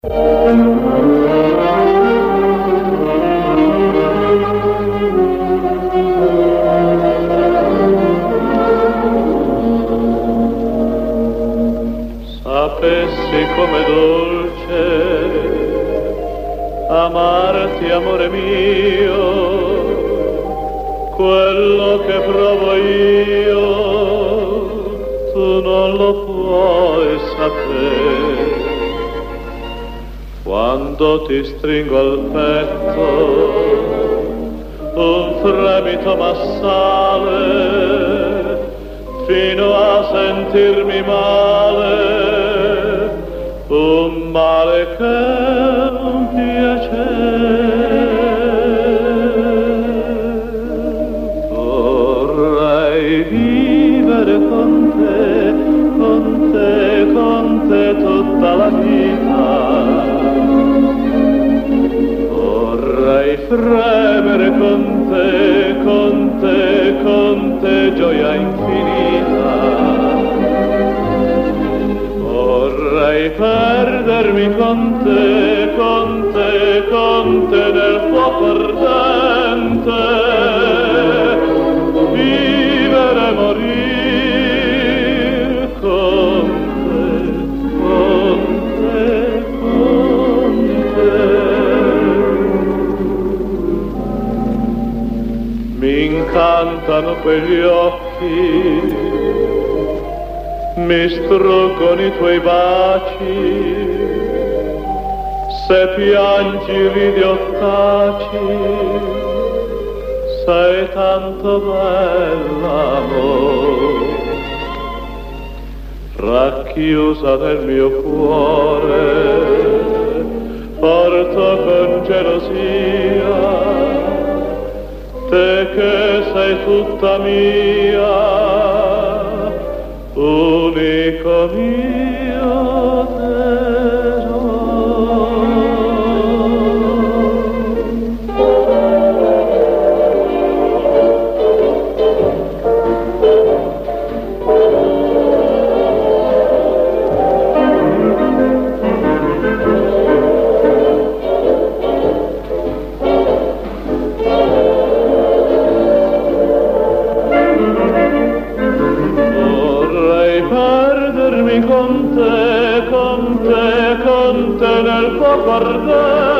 Sapessi come dolce amarti, amore mio, quello che provo io tu non lo puoi sapere. Quando ti stringo al petto un fremito m'assale fino a sentirmi male, un male che è un piacere. Vorrei vivere con te, con te, con te tutta la vita. Vorrei fremere con te, con te, con te, gioia infinita. Vorrei perdermi con te, con te, con te nel fuoco ardente, vivere e morire con te, con te, con te. Mi incantano quegli occhi, mi struggono i tuoi baci, se piangi ridi o taci, sei tanto bella, amore. Racchiusa nel mio cuore, porto con gelosia te che sei tutta mia, unico mio tesoro. Con te, con te, con te nel fuoco ardente.